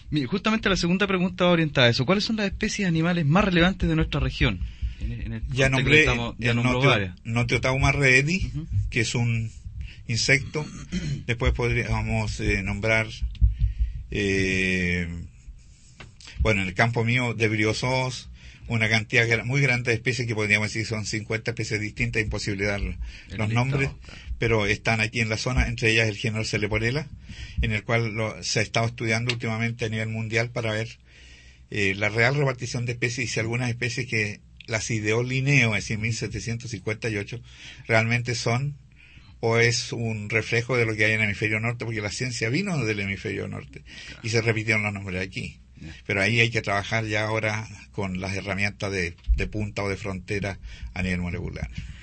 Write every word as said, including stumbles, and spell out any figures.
Mire, justamente la segunda pregunta va orientada a eso. ¿Cuáles son las especies animales más relevantes de nuestra región? En, en el ya nombré estamos, ya el nombró Notiotauma reedi, uh-huh. que es un insecto. Después podríamos eh, nombrar, eh, bueno, en el campo mío, de briozoos, una cantidad muy grande de especies que podríamos decir son cincuenta especies distintas, imposible dar los listado, nombres, claro. Pero están aquí en la zona, entre ellas el género Celeporella, en el cual lo, se ha estado estudiando últimamente a nivel mundial para ver eh, la real repartición de especies y si algunas especies que las ideó Linneo, es decir, mil setecientos cincuenta y ocho, realmente son o es un reflejo de lo que hay en el hemisferio norte, porque la ciencia vino del hemisferio norte, claro. Y se repitieron los nombres aquí. Pero ahí hay que trabajar ya ahora con las herramientas de, de punta o de frontera a nivel molecular.